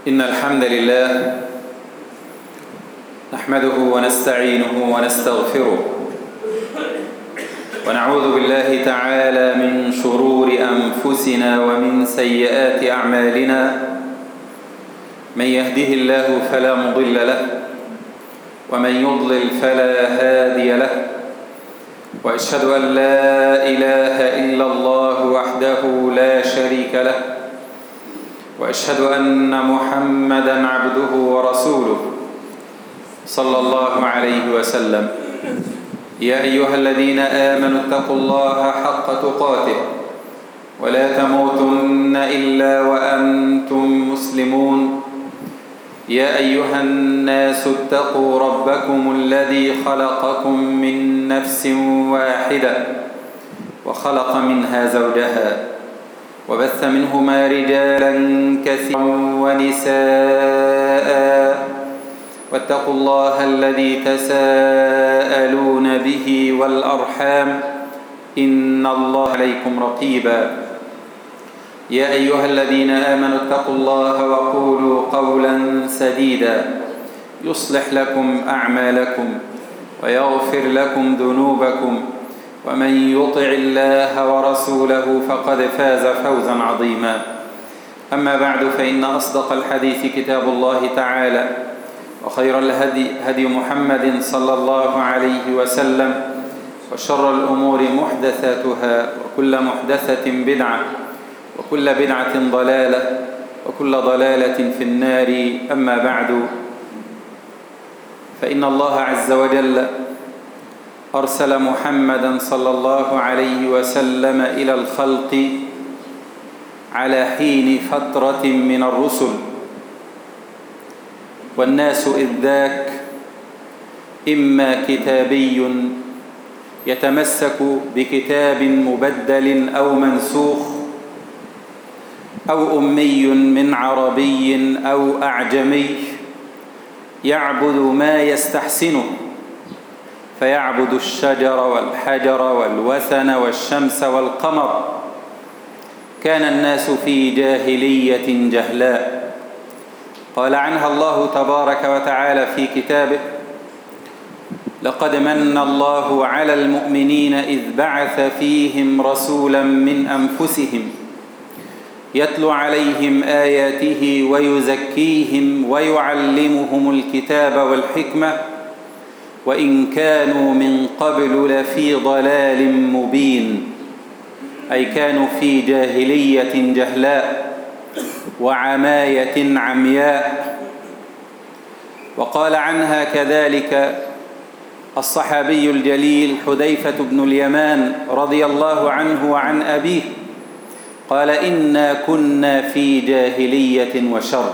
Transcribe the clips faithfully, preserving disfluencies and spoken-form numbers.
إن الحمد لله نحمده ونستعينه ونستغفره ونعوذ بالله تعالى من شرور أنفسنا ومن سيئات أعمالنا. من يهده الله فلا مضل له ومن يضلل فلا هادي له، وأشهد أن لا إله إلا الله وحده لا شريك له، وأشهد أن محمدًا عبده ورسوله صلى الله عليه وسلم. يا أيها الذين آمنوا اتقوا الله حق تقاته ولا تموتن إلا وأنتم مسلمون. يا أيها الناس اتقوا ربكم الذي خلقكم من نفس واحدة وخلق منها زوجها وبث منهما رجالا كثيرا ونساء، واتقوا الله الذي تساءلون به والأرحام إن الله عليكم رقيبا. يا أيها الذين آمنوا اتقوا الله وقولوا قولا سديدا يصلح لكم أعمالكم ويغفر لكم ذنوبكم، ومن يطع الله ورسوله فقد فاز فوزا عظيما. أما بعد، فإن أصدق الحديث كتاب الله تعالى، وخير الهدي هدي محمد صلى الله عليه وسلم، وشر الأمور محدثاتها، وكل محدثة بدعة، وكل بدعة ضلالة، وكل ضلالة في النار. أما بعد، فإن الله عز وجل أرسل محمدًا صلى الله عليه وسلم إلى الخلق على حين فترة من الرسل، والناس إذ ذاك إما كتابي يتمسك بكتاب مبدل أو منسوخ، أو أمي من عربي أو أعجمي يعبد ما يستحسنه، فيعبد الشجر والحجر والوثن والشمس والقمر. كان الناس في جاهلية جهلاء. قال عنها الله تبارك وتعالى في كتابه: لقد من الله على المؤمنين إذ بعث فيهم رسولا من أنفسهم يتلو عليهم آياته ويزكيهم ويعلمهم الكتاب والحكمة وإن كانوا من قبل لفي ضلال مبين. أي كانوا في جاهلية جهلاء وعماية عمياء. وقال عنها كذلك الصحابي الجليل حذيفة بن اليمان رضي الله عنه وعن أبيه، قال: إنا كنا في جاهلية وشر.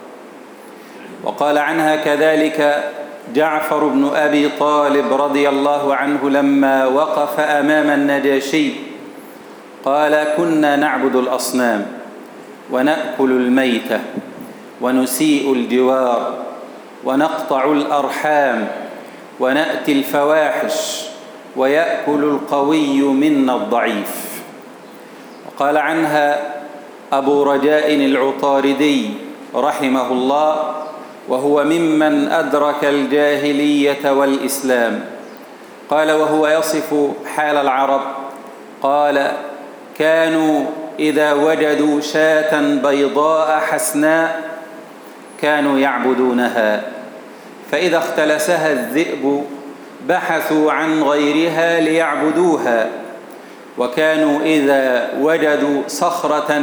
وقال عنها كذلك جعفر بن أبي طالب رضي الله عنه لما وقف أمام النجاشي قال: كنا نعبد الأصنام ونأكل الميتة ونسيء الجوار ونقطع الأرحام ونأتي الفواحش ويأكل القوي منا الضعيف. وقال عنها أبو رجاء العطاردي رحمه الله، وهو ممن أدرك الجاهلية والإسلام، قال وهو يصف حال العرب، قال: كانوا إذا وجدوا شاة بيضاء حسناء كانوا يعبدونها، فإذا اختلسها الذئب بحثوا عن غيرها ليعبدوها، وكانوا إذا وجدوا صخرة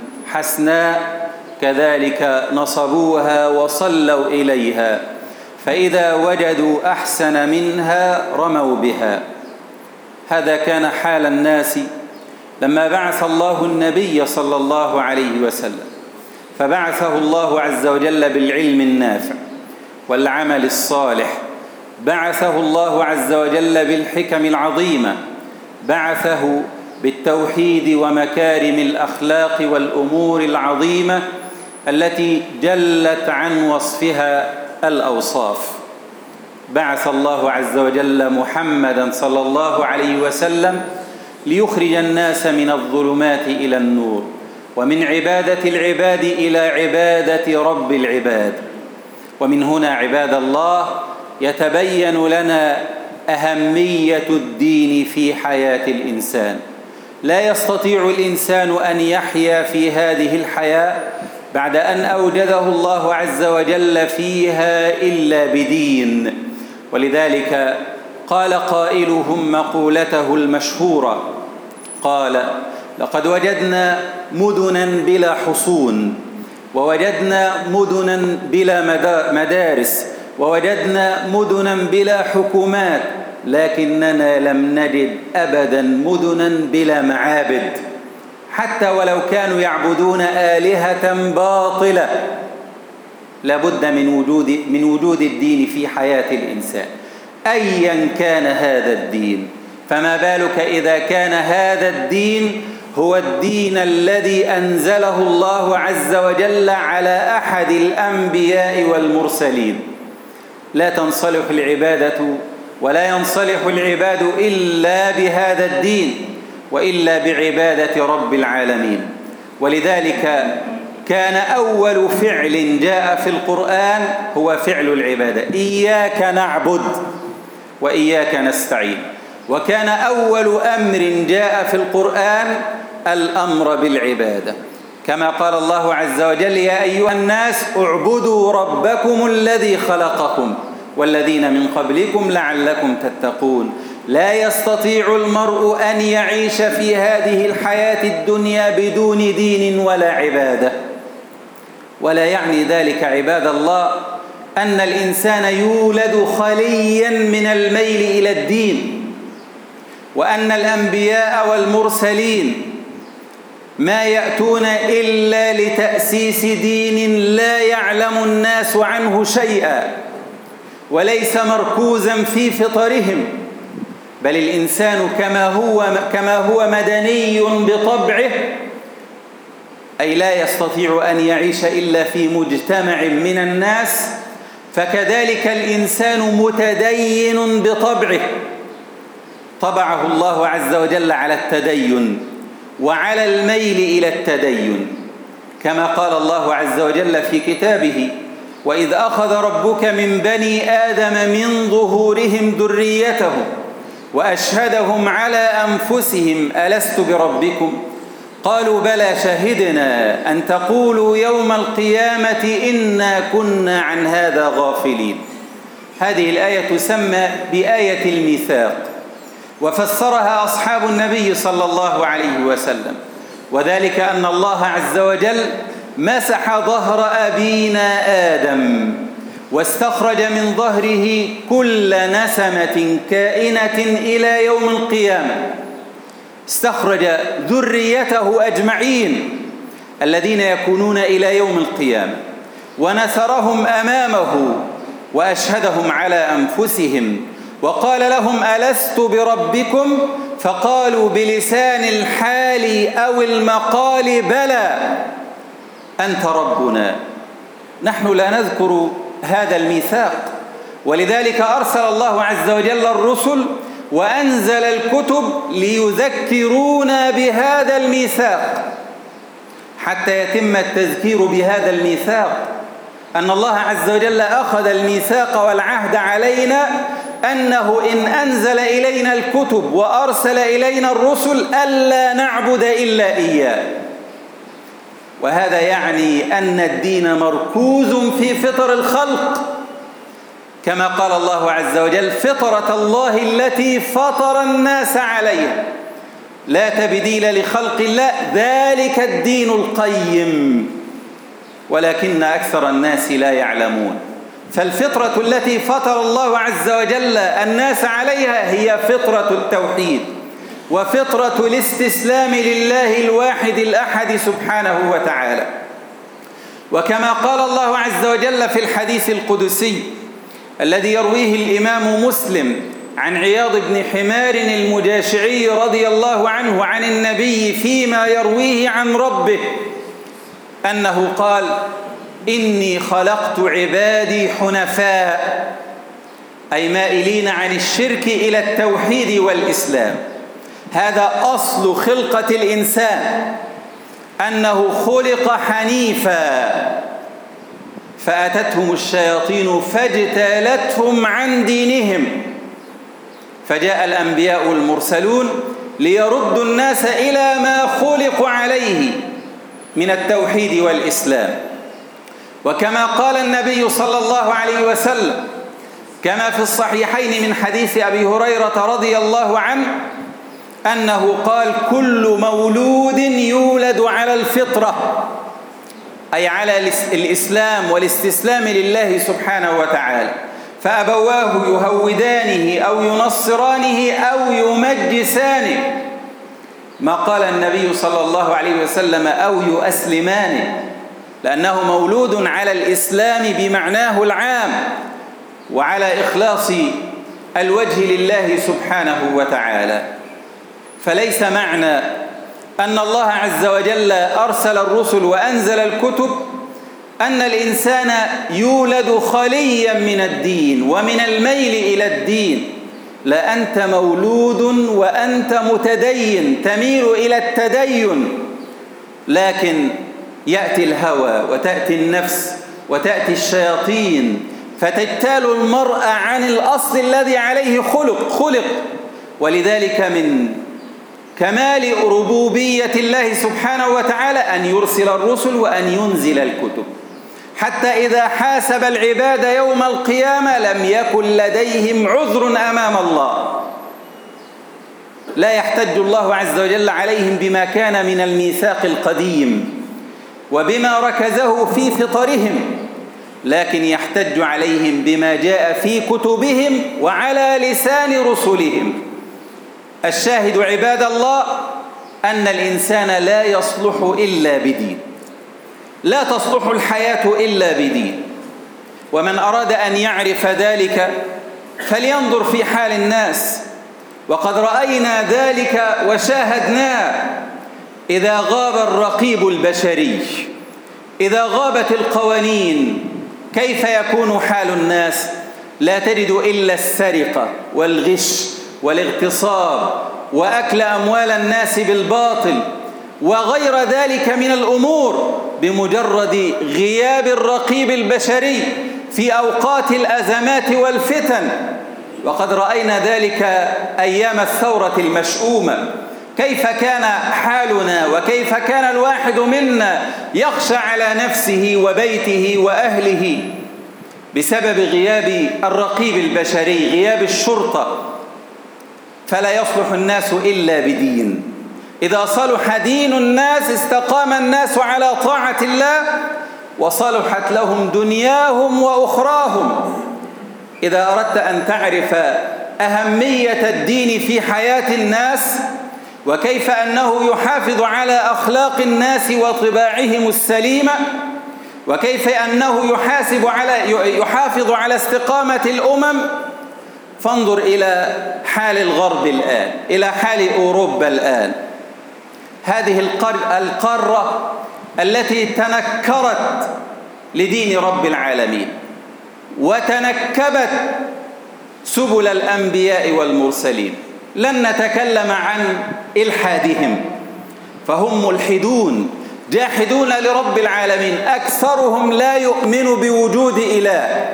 حسناء كذلك نصبوها وصلوا إليها، فإذا وجدوا أحسن منها رموا بها. هذا كان حال الناس لما بعث الله النبي صلى الله عليه وسلم، فبعثه الله عز وجل بالعلم النافع والعمل الصالح، بعثه الله عز وجل بالحكم العظيمة، بعثه بالتوحيد ومكارم الأخلاق والأمور العظيمة التي جلت عن وصفها الأوصاف. بعث الله عز وجل محمدًا صلى الله عليه وسلم ليخرج الناس من الظلمات إلى النور ومن عبادة العباد إلى عبادة رب العباد. ومن هنا عباد الله يتبين لنا أهمية الدين في حياة الإنسان. لا يستطيع الإنسان أن يحيا في هذه الحياة بعد أن أوجده الله عز وجل فيها إلا بدين. ولذلك قال قائلهم مقولته المشهورة، قال: لقد وجدنا مدنا بلا حصون، ووجدنا مدنا بلا مدارس، ووجدنا مدنا بلا حكومات، لكننا لم نجد أبدا مدنا بلا معابد، حتى ولو كانوا يعبدون آلهة باطلة. لابد من وجود من وجود الدين في حياة الإنسان أيا كان هذا الدين. فما بالك إذا كان هذا الدين هو الدين الذي أنزله الله عز وجل على أحد الأنبياء والمرسلين. لا تنصلح العبادة ولا ينصلح العباد إلا بهذا الدين، وإلا بعبادة رب العالمين. ولذلك كان أول فعل جاء في القرآن هو فعل العبادة، إياك نعبد وإياك نستعين. وكان أول أمر جاء في القرآن الأمر بالعبادة، كما قال الله عز وجل: يا أيها الناس اعبدوا ربكم الذي خلقكم والذين من قبلكم لعلكم تتقون. لا يستطيع المرء أن يعيش في هذه الحياة الدنيا بدون دين ولا عبادة. ولا يعني ذلك عباد الله أن الإنسان يولد خليا من الميل إلى الدين، وأن الأنبياء والمرسلين ما يأتون إلا لتأسيس دين لا يعلم الناس عنه شيئا، وليس مركوزا في فطرهم، بل الإنسان كما هو كما هو مدني بطبعه، أي لا يستطيع أن يعيش إلا في مجتمع من الناس، فكذلك الإنسان متدين بطبعه. طبعه الله عز وجل على التدين وعلى الميل إلى التدين، كما قال الله عز وجل في كتابه: وإذ أخذ ربك من بني آدم من ظهورهم ذريتهم وأشهدهم على أنفسهم ألست بربكم قالوا بلى شهدنا أن تقولوا يوم القيامة إنا كنا عن هذا غافلين. هذه الآية تسمى بآية الميثاق، وفسرها أصحاب النبي صلى الله عليه وسلم، وذلك أن الله عز وجل مسح ظهر أبينا آدم واستخرج من ظهره كل نسمة كائنة إلى يوم القيامة، استخرج ذريته أجمعين الذين يكونون إلى يوم القيامة، ونثرهم أمامه وأشهدهم على أنفسهم وقال لهم ألست بربكم؟ فقالوا بلسان الحال أو المقال بلى أنت ربنا. نحن لا نذكر هذا الميثاق، ولذلك أرسل الله عز وجل الرسل وأنزل الكتب ليذكرونا بهذا الميثاق، حتى يتم التذكير بهذا الميثاق، أن الله عز وجل أخذ الميثاق والعهد علينا أنه إن أنزل إلينا الكتب وأرسل إلينا الرسل ألا نعبد إلا إياه. وهذا يعني أن الدين مركوز في فطر الخلق، كما قال الله عز وجل: فطرة الله التي فطر الناس عليها لا تبديل لخلق الله ذلك الدين القيم ولكن أكثر الناس لا يعلمون. فالفطرة التي فطر الله عز وجل الناس عليها هي فطرة التوحيد وفطرة الاستسلام لله الواحد الأحد سبحانه وتعالى. وكما قال الله عز وجل في الحديث القدسي الذي يرويه الإمام مسلم عن عياض بن حمار المجاشعي رضي الله عنه عن النبي فيما يرويه عن ربه أنه قال: إني خلقت عبادي حنفاء، أي مائلين عن الشرك إلى التوحيد والإسلام. هذا أصل خلقة الإنسان، أنه خلق حنيفا فأتتهم الشياطين فاجتالتهم عن دينهم، فجاء الأنبياء المرسلون ليردوا الناس إلى ما خلقوا عليه من التوحيد والإسلام. وكما قال النبي صلى الله عليه وسلم كما في الصحيحين من حديث أبي هريرة رضي الله عنه أنه قال: كل مولود يولد على الفطرة، أي على الإسلام والاستسلام لله سبحانه وتعالى، فأبواه يهودانه أو ينصرانه أو يمجسانه، ما قال النبي صلى الله عليه وسلم أو يؤسلمانه، لأنه مولود على الإسلام بمعناه العام وعلى إخلاص الوجه لله سبحانه وتعالى. فليس معنى أن الله عز وجل أرسل الرسل وأنزل الكتب أن الإنسان يولد خاليا من الدين ومن الميل إلى الدين. لا، أنت مولود وأنت متدين تميل إلى التدين، لكن يأتي الهوى وتأتي النفس وتأتي الشياطين فتجتال المرء عن الأصل الذي عليه خلق خلق ولذلك من كمال ربوبية الله سبحانه وتعالى أن يرسل الرسل وأن ينزل الكتب، حتى إذا حاسب العباد يوم القيامة لم يكن لديهم عذر أمام الله، لا يحتج الله عز وجل عليهم بما كان من الميثاق القديم وبما ركزه في فطرهم، لكن يحتج عليهم بما جاء في كتبهم وعلى لسان رسلهم. الشاهد عباد الله أن الإنسان لا يصلح إلا بدين، لا تصلح الحياة إلا بدين. ومن أراد أن يعرف ذلك فلينظر في حال الناس، وقد رأينا ذلك وشاهدناه. إذا غاب الرقيب البشري، إذا غابت القوانين، كيف يكون حال الناس؟ لا تجد إلا السرقة والغش والاغتصاب وأكل أموال الناس بالباطل وغير ذلك من الأمور بمجرد غياب الرقيب البشري في أوقات الأزمات والفتن. وقد رأينا ذلك أيام الثورة المشؤومة، كيف كان حالنا وكيف كان الواحد منا يخشى على نفسه وبيته وأهله بسبب غياب الرقيب البشري، غياب الشرطة. فلا يصلح الناس إلا بدين. إذا صلح دين الناس استقام الناس على طاعة الله وصلحت لهم دنياهم وأخراهم. إذا أردت أن تعرف أهمية الدين في حياة الناس وكيف أنه يحافظ على أخلاق الناس وطباعهم السليمة، وكيف أنه يحاسب على يحافظ على استقامة الأمم، فانظر إلى حال الغرب الآن، إلى حال أوروبا الآن. هذه القارة التي تنكرت لدين رب العالمين وتنكبت سبل الأنبياء والمرسلين. لن نتكلم عن إلحادهم، فهم ملحدون جاحدون لرب العالمين، أكثرهم لا يؤمن بوجود إله.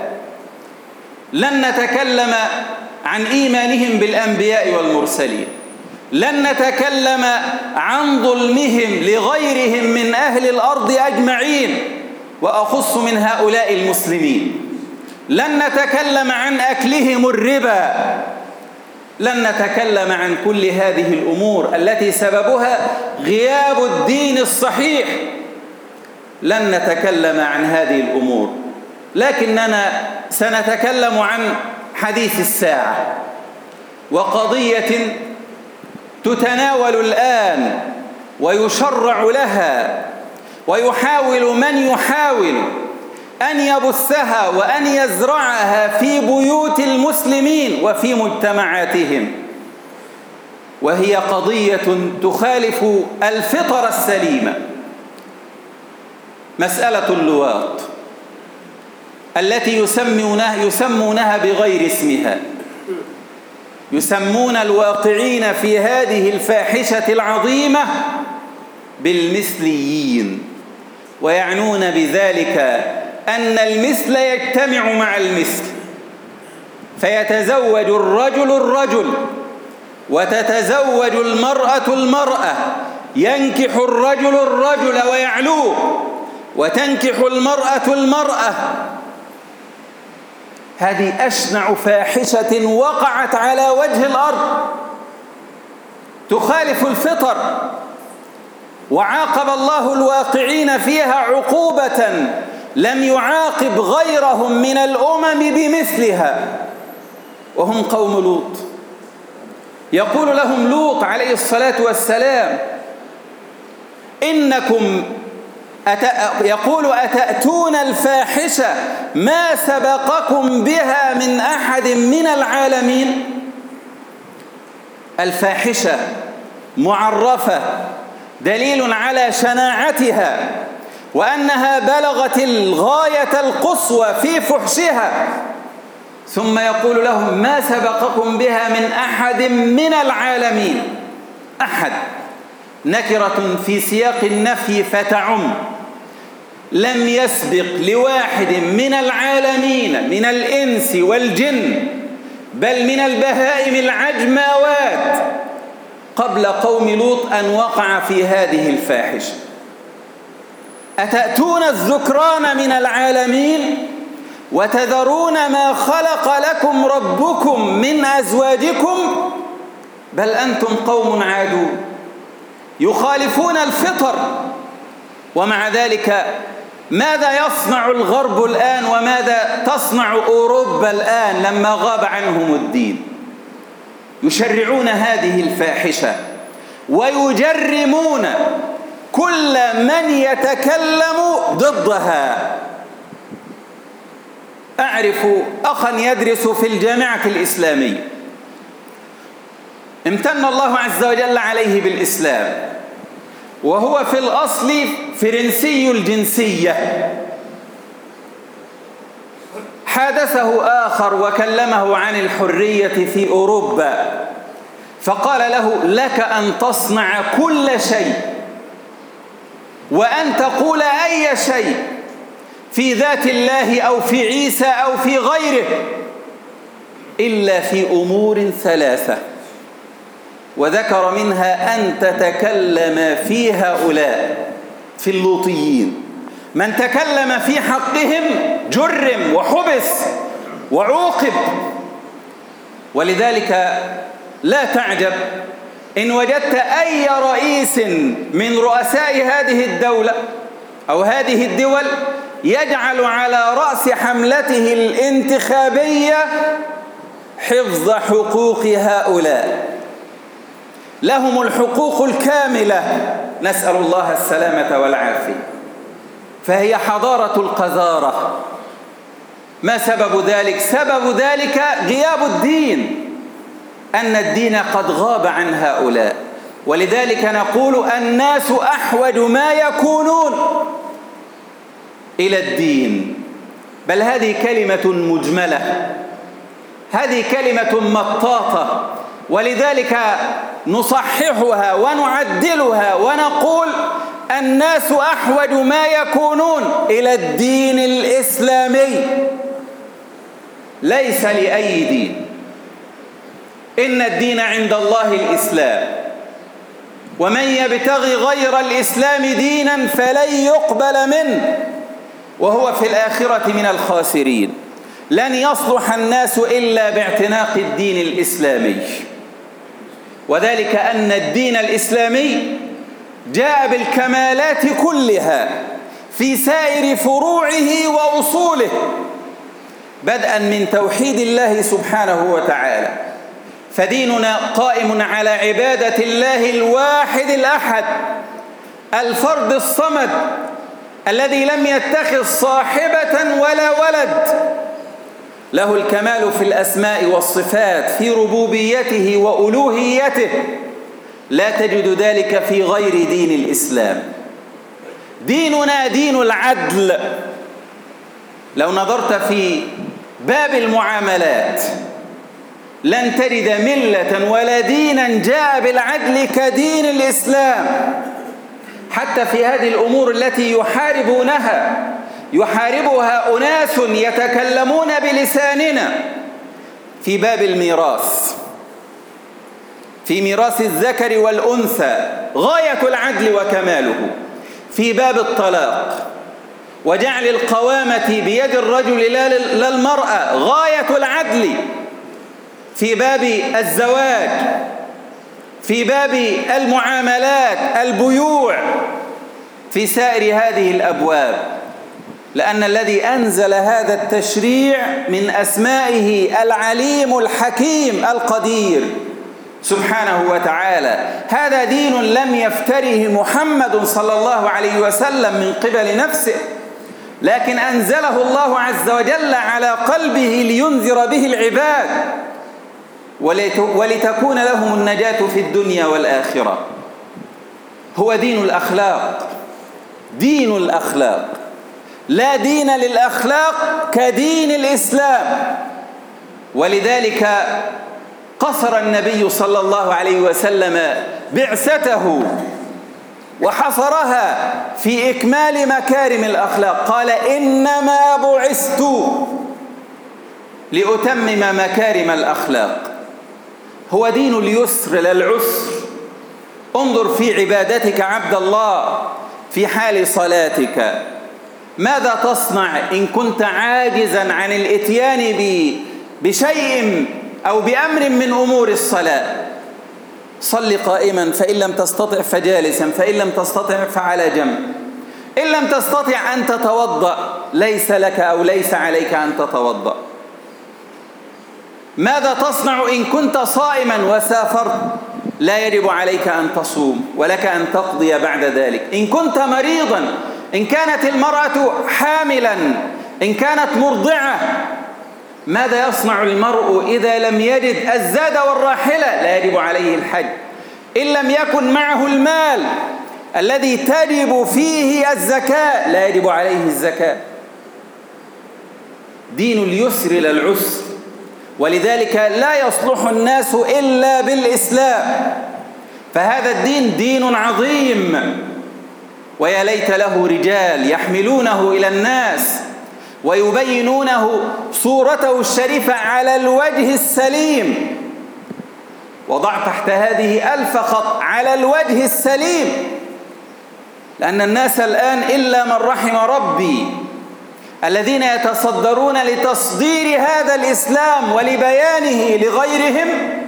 لن نتكلم عن إيمانهم بالأنبياء والمرسلين، لن نتكلم عن ظلمهم لغيرهم من أهل الأرض أجمعين، وأخص من هؤلاء المسلمين. لن نتكلم عن أكلهم الربا، لن نتكلم عن كل هذه الأمور التي سببها غياب الدين الصحيح. لن نتكلم عن هذه الأمور، لكننا سنتكلم عن حديث الساعة، وقضية تتناول الآن ويشرع لها، ويحاول من يحاول أن يبثها وأن يزرعها في بيوت المسلمين وفي مجتمعاتهم، وهي قضية تخالف الفطرة السليمة. مسألة اللواط التي يسمونها, يسمونها بغير اسمها، يسمون الواقعين في هذه الفاحشة العظيمة بالمثليين، ويعنون بذلك أن المثل يجتمع مع المثل، فيتزوج الرجل الرجل وتتزوج المرأة المرأة، ينكح الرجل الرجل ويعلوه، وتنكح المرأة المرأة. هذه أشنع فاحشة وقعت على وجه الأرض، تخالف الفطر، وعاقب الله الواقعين فيها عقوبة لم يعاقب غيرهم من الأمم بمثلها، وهم قوم لوط. يقول لهم لوط عليه الصلاة والسلام: إنكم أت... يقول أتأتون الفاحشة ما سبقكم بها من أحد من العالمين. الفاحشة معرفة، دليل على شناعتها وأنها بلغت الغاية القصوى في فحشها، ثم يقول لهم ما سبقكم بها من أحد من العالمين. أحد نكرة في سياق النفي فتعم، لم يسبق لواحد من العالمين من الإنس والجن بل من البهائم العجماوات قبل قوم لوط أن وقع في هذه الفاحشة. أتأتون الذكران من العالمين وتذرون ما خلق لكم ربكم من أزواجكم بل أنتم قوم عادون. يخالفون الفطر، ومع ذلك ماذا يصنع الغرب الآن وماذا تصنع أوروبا الآن لما غاب عنهم الدين؟ يشرعون هذه الفاحشة ويجرمون كل من يتكلم ضدها. أعرف أخا يدرس في الجامعة الإسلامية، امتن الله عز وجل عليه بالإسلام، وهو في الأصل فرنسي الجنسية. حادثه آخر وكلمه عن الحرية في أوروبا، فقال له: لك أن تصنع كل شيء وأن تقول أي شيء في ذات الله أو في عيسى أو في غيره إلا في أمور ثلاثة، وذكر منها أن تتكلم في هؤلاء في اللوطيين. من تكلم في حقهم جرم وحبس وعوقب. ولذلك لا تعجب إن وجدت أي رئيس من رؤساء هذه الدولة أو هذه الدول يجعل على رأس حملته الانتخابية حفظ حقوق هؤلاء. لهم الحقوق الكاملة، نسأل الله السلامة والعافية، فهي حضارة القذارة. ما سبب ذلك؟ سبب ذلك غياب الدين، أن الدين قد غاب عن هؤلاء. ولذلك نقول الناس أحوج ما يكونون إلى الدين. بل هذه كلمة مجملة، هذه كلمة مطاطة، ولذلك نصححها ونعدلها ونقول الناس أحوج ما يكونون إلى الدين الإسلامي، ليس لأي دين. إن الدين عند الله الإسلام، ومن يبتغي غير الإسلام دينا فلن يقبل منه وهو في الآخرة من الخاسرين. لن يصلح الناس إلا باعتناق الدين الإسلامي، وذلك أن الدين الإسلامي جاء بالكمالات كلها في سائر فروعه وأصوله، بدءا من توحيد الله سبحانه وتعالى. فديننا قائم على عبادة الله الواحد الأحد الفرد الصمد الذي لم يتخذ صاحبة ولا ولد، له الكمال في الأسماء والصفات، في ربوبيته وألوهيته، لا تجد ذلك في غير دين الإسلام. ديننا دين العدل. لو نظرت في باب المعاملات لن تجد ملة ولا دينا جاء بالعدل كدين الإسلام. حتى في هذه الأمور التي يحاربونها يحاربها أناس يتكلمون بلساننا في باب الميراث، في ميراث الذكر والأنثى غاية العدل وكماله، في باب الطلاق وجعل القوامة بيد الرجل لا المرأة غاية العدل، في باب الزواج، في باب المعاملات البيوع، في سائر هذه الأبواب. لأن الذي أنزل هذا التشريع من أسمائه العليم الحكيم القدير سبحانه وتعالى. هذا دين لم يفتره محمد صلى الله عليه وسلم من قبل نفسه، لكن أنزله الله عز وجل على قلبه لينذر به العباد ولتكون لهم النجاة في الدنيا والآخرة. هو دين الأخلاق، دين الأخلاق، لا دين للأخلاق كدين الإسلام. ولذلك قصر النبي صلى الله عليه وسلم بعثته وحصرها في إكمال مكارم الأخلاق، قال إنما بعثت لأتمم مكارم الأخلاق. هو دين اليسر لا العسر. انظر في عبادتك عبد الله، في حال صلاتك ماذا تصنع إن كنت عاجزا عن الإتيان بشيء أو بأمر من أمور الصلاة؟ صل قائما، فإن لم تستطع فجالسا، فإن لم تستطع فعلى جنب، إن لم تستطع أن تتوضأ ليس لك أو ليس عليك أن تتوضأ. ماذا تصنع إن كنت صائما وسافرت؟ لا يجب عليك أن تصوم ولك أن تقضي بعد ذلك. إن كنت مريضا، إن كانت المرأة حاملا، إن كانت مرضعة، ماذا يصنع المرء إذا لم يجد الزاد والراحلة؟ لا يجب عليه الحج. إن لم يكن معه المال الذي تجب فيه الزكاة لا يجب عليه الزكاة. دين اليسر لا العسر. ولذلك لا يصلح الناس إلا بالإسلام. فهذا الدين دين عظيم، ويا ليت له رجال يحملونه إلى الناس ويبينونه صورته الشريفة على الوجه السليم. وضع تحت هذه ألف خط، على الوجه السليم، لأن الناس الآن إلا من رحم ربي الذين يتصدرون لتصدير هذا الإسلام ولبيانه لغيرهم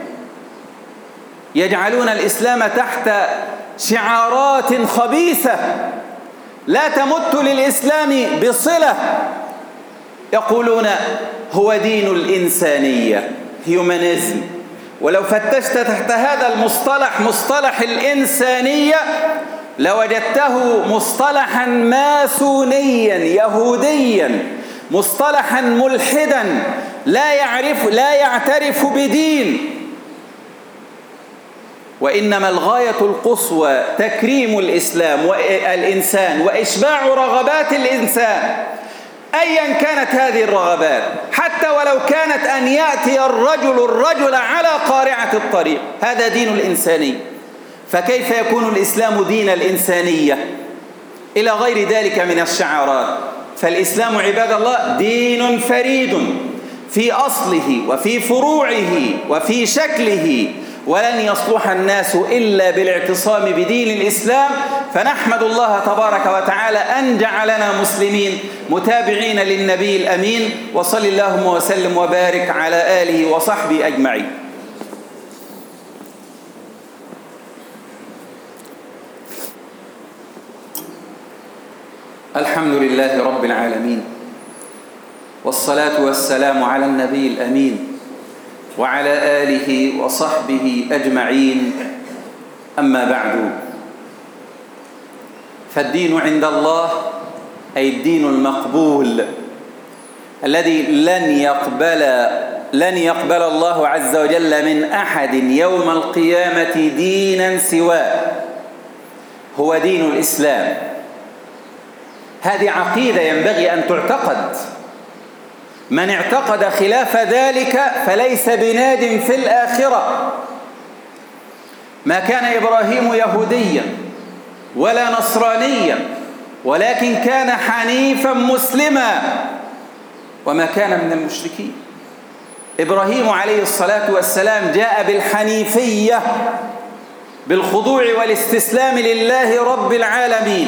يجعلون الإسلام تحت شعارات خبيثة لا تمت للإسلام بصلة. يقولون هو دين الإنسانية، هيومانيزم. ولو فتشت تحت هذا المصطلح، مصطلح الإنسانية، لوجدته مصطلحا ماسونيا يهوديا، مصطلحا ملحدا لا يعرف لا يعترف بدين. وإنما الغاية القصوى تكريم الإسلام والإنسان وإشباع رغبات الإنسان أيا كانت هذه الرغبات، حتى ولو كانت أن يأتي الرجل الرجل على قارعة الطريق. هذا دين الإنسانية. فكيف يكون الإسلام دين الإنسانية إلى غير ذلك من الشعارات؟ فالإسلام عباد الله دين فريد في أصله وفي فروعه وفي شكله، ولن يصلح الناس إلا بالاعتصام بدين الإسلام. فنحمد الله تبارك وتعالى أن جعلنا مسلمين متابعين للنبي الأمين، وصل اللهم وسلم وبارك على آله وصحبه أجمعين. الحمد لله رب العالمين، والصلاة والسلام على النبي الأمين وعلى آله وصحبه أجمعين. أما بعد، فالدين عند الله أي الدين المقبول الذي لن يقبل لن يقبل الله عز وجل من أحد يوم القيامة دينا سواه، هو دين الإسلام. هذه عقيدة ينبغي أن تعتقد. من اعتقد خلاف ذلك فليس بناد في الآخرة. ما كان إبراهيم يهوديا ولا نصرانيا، ولكن كان حنيفا مسلما وما كان من المشركين. إبراهيم عليه الصلاة والسلام جاء بالحنيفية، بالخضوع والاستسلام لله رب العالمين،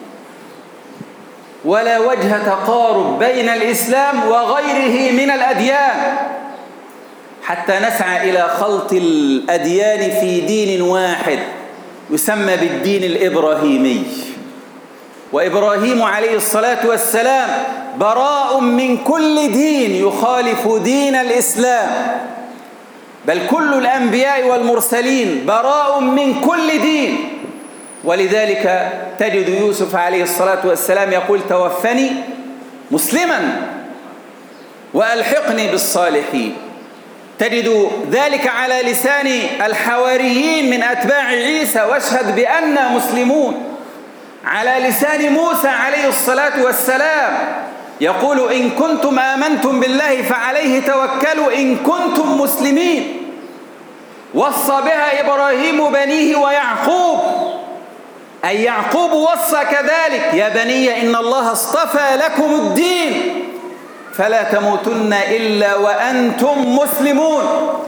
ولا وجه تقارب بين الإسلام وغيره من الأديان حتى نسعى إلى خلط الأديان في دين واحد يسمى بالدين الإبراهيمي. وإبراهيم عليه الصلاة والسلام براء من كل دين يخالف دين الإسلام، بل كل الأنبياء والمرسلين براء من كل دين. ولذلك تجد يوسف عليه الصلاة والسلام يقول: توفني مسلما وألحقني بالصالحين. تجد ذلك على لسان الحواريين من أتباع عيسى: واشهد بأننا مسلمون. على لسان موسى عليه الصلاة والسلام يقول: إن كنتم آمنتم بالله فعليه توكلوا إن كنتم مسلمين. وصى بها إبراهيم بنيه ويعقوب، أي يعقوب وصى كذلك: يا بني إن الله اصطفى لكم الدين فلا تموتن إلا وأنتم مسلمون.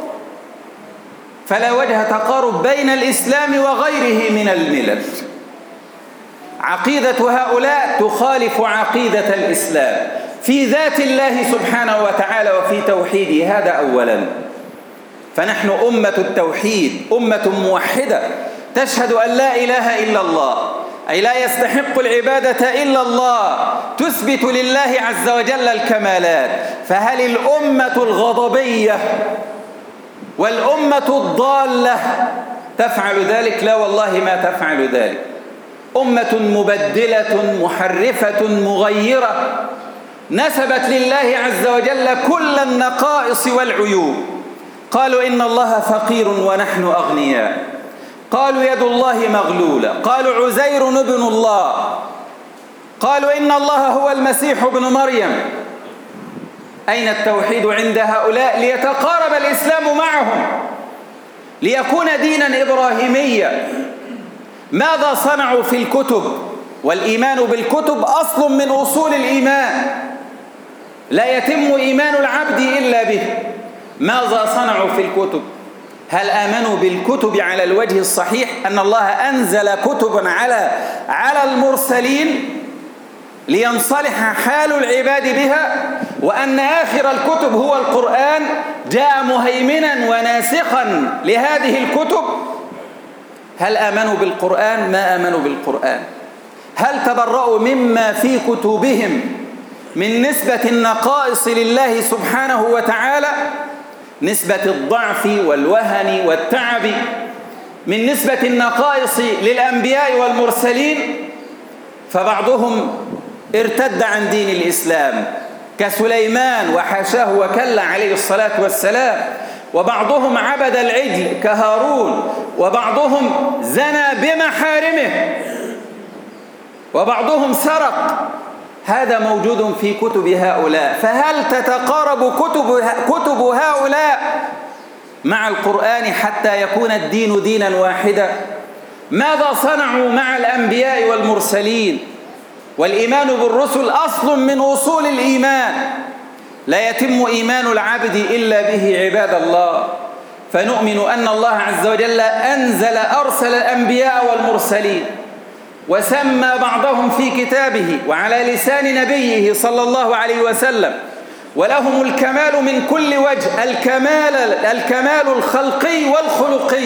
فلا وجه تقارب بين الإسلام وغيره من الملل. عقيدة هؤلاء تخالف عقيدة الإسلام في ذات الله سبحانه وتعالى وفي توحيده، هذا أولا. فنحن أمة التوحيد، أمة موحدة تشهد أن لا إله إلا الله، أي لا يستحق العبادة إلا الله، تثبت لله عز وجل الكمالات. فهل الأمة الغضبية والأمة الضالة تفعل ذلك؟ لا والله ما تفعل ذلك. أمة مبدلة محرفة مغيرة نسبت لله عز وجل كل النقائص والعيوب. قالوا إن الله فقير ونحن أغنياء، قالوا يد الله مغلولة، قالوا عزير ابن الله، قالوا إن الله هو المسيح ابن مريم. أين التوحيد عند هؤلاء؟ ليتقارب الإسلام معهم، ليكون دينا إبراهيميا. ماذا صنعوا في الكتب؟ والإيمان بالكتب أصل من أصول الإيمان، لا يتم إيمان العبد إلا به. ماذا صنعوا في الكتب؟ هل آمنوا بالكتب على الوجه الصحيح، أن الله أنزل كتبا على على المرسلين لينصلح حال العباد بها، وأن آخر الكتب هو القرآن جاء مهيمنا وناسخا لهذه الكتب؟ هل آمنوا بالقرآن؟ ما آمنوا بالقرآن. هل تبرؤوا مما في كتبهم من نسبة النقائص لله سبحانه وتعالى، نسبة الضعف والوهن والتعب، من نسبة النقائص للأنبياء والمرسلين؟ فبعضهم ارتد عن دين الإسلام كسليمان وحاشاه وكلا عليه الصلاة والسلام، وبعضهم عبد العجل كهارون، وبعضهم زنى بمحارمه، وبعضهم سرق. هذا موجود في كتب هؤلاء. فهل تتقارب كتب كتب هؤلاء مع القرآن حتى يكون الدين دينا واحدا؟ ماذا صنعوا مع الأنبياء والمرسلين؟ والإيمان بالرسل أصل من أصول الإيمان، لا يتم إيمان العبد إلا به عباد الله. فنؤمن أن الله عز وجل أنزل أرسل الأنبياء والمرسلين، وسمى بعضهم في كتابه وعلى لسان نبيه صلى الله عليه وسلم، ولهم الكمال من كل وجه، الكمال الكمال الخلقي والخلقي،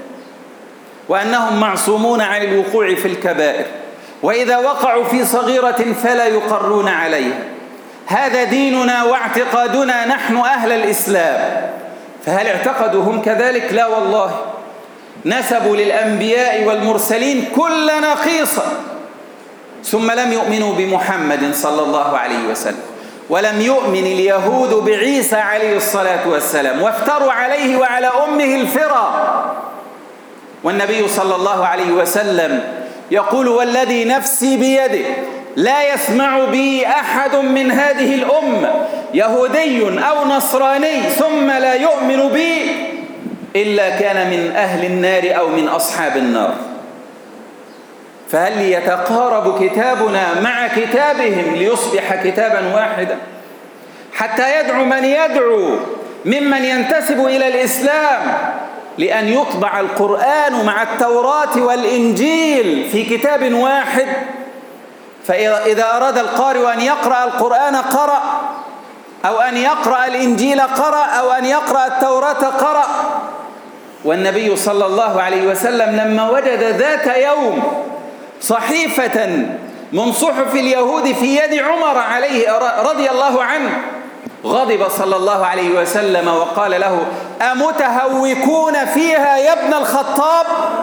وأنهم معصومون عن الوقوع في الكبائر، وإذا وقعوا في صغيرة فلا يقرون عليها. هذا ديننا واعتقادنا نحن أهل الإسلام. فهل اعتقدوا هم كذلك؟ لا والله، نسبوا للأنبياء والمرسلين كل نقيصة، ثم لم يؤمنوا بمحمد صلى الله عليه وسلم، ولم يؤمن اليهود بعيسى عليه الصلاة والسلام، وافتروا عليه وعلى أمه الفرى. والنبي صلى الله عليه وسلم يقول: والذي نفسي بيده لا يسمع بي أحد من هذه الأمة يهودي أو نصراني ثم لا يؤمن بي إلا كان من أهل النار أو من أصحاب النار. فهل يتقارب كتابنا مع كتابهم ليصبح كتابا واحدا؟ حتى يدعو من يدعو ممن ينتسب إلى الإسلام لأن يطبع القرآن مع التوراة والإنجيل في كتاب واحد. فإذا أراد القارئ أن يقرأ القرآن قرأ، أو أن يقرأ الإنجيل قرأ، أو أن يقرأ التوراة قرأ. والنبي صلى الله عليه وسلم لما وجد ذات يوم صحيفة من صحف اليهود في يد عمر عليه رضي الله عنه غضب صلى الله عليه وسلم وقال له: أمتهوكون فيها يا ابن الخطاب؟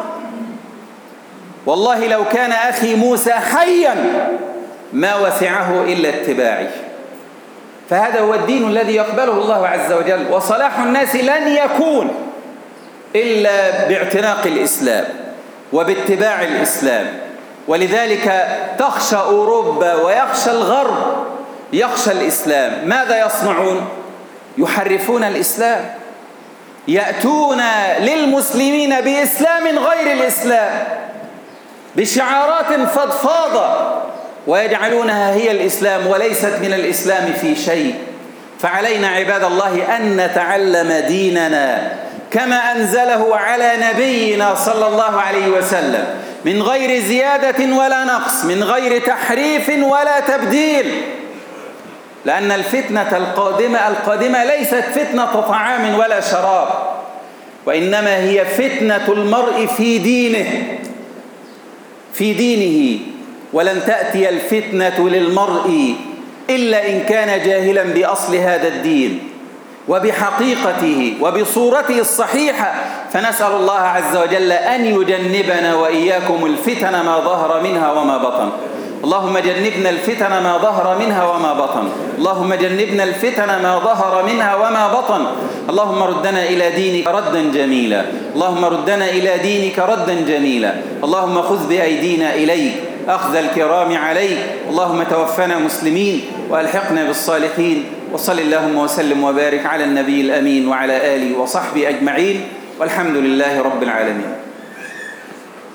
والله لو كان أخي موسى حيا ما وسعه إلا اتباعي. فهذا هو الدين الذي يقبله الله عز وجل، وصلاح الناس لن يكون إلا باعتناق الإسلام وباتباع الإسلام. ولذلك تخشى أوروبا ويخشى الغرب، يخشى الإسلام. ماذا يصنعون؟ يحرفون الإسلام، يأتون للمسلمين بإسلام غير الإسلام، بشعارات فضفاضة، ويجعلونها هي الإسلام وليست من الإسلام في شيء. فعلينا عباد الله أن نتعلم ديننا كما أنزله على نبينا صلى الله عليه وسلم، من غير زيادة ولا نقص، من غير تحريف ولا تبديل. لأن الفتنة القادمة القادمة ليست فتنة طعام ولا شراب، وإنما هي فتنة المرء في دينه في دينه. ولن تأتي الفتنة للمرء إلا إن كان جاهلا بأصل هذا الدين وبحقيقته وبصورته الصحيحة. فنسأل الله عز وجل أن يجنبنا وإياكم الفتن ما ظهر منها وما بطن. اللهم جنبنا الفتن ما ظهر منها وما بطن. اللهم جنبنا الفتن ما ظهر منها وما بطن. اللهم ردنا إلى دينك ردا جميلا. اللهم ردنا إلى دينك ردا جميلا. اللهم خذ بأيدينا إليك أخذ الكرام عليك. اللهم توفنا مسلمين وألحقنا بالصالحين. وصل اللهم وسلم وبارك على النبي الأمين وعلى آله وصحبه أجمعين، والحمد لله رب العالمين.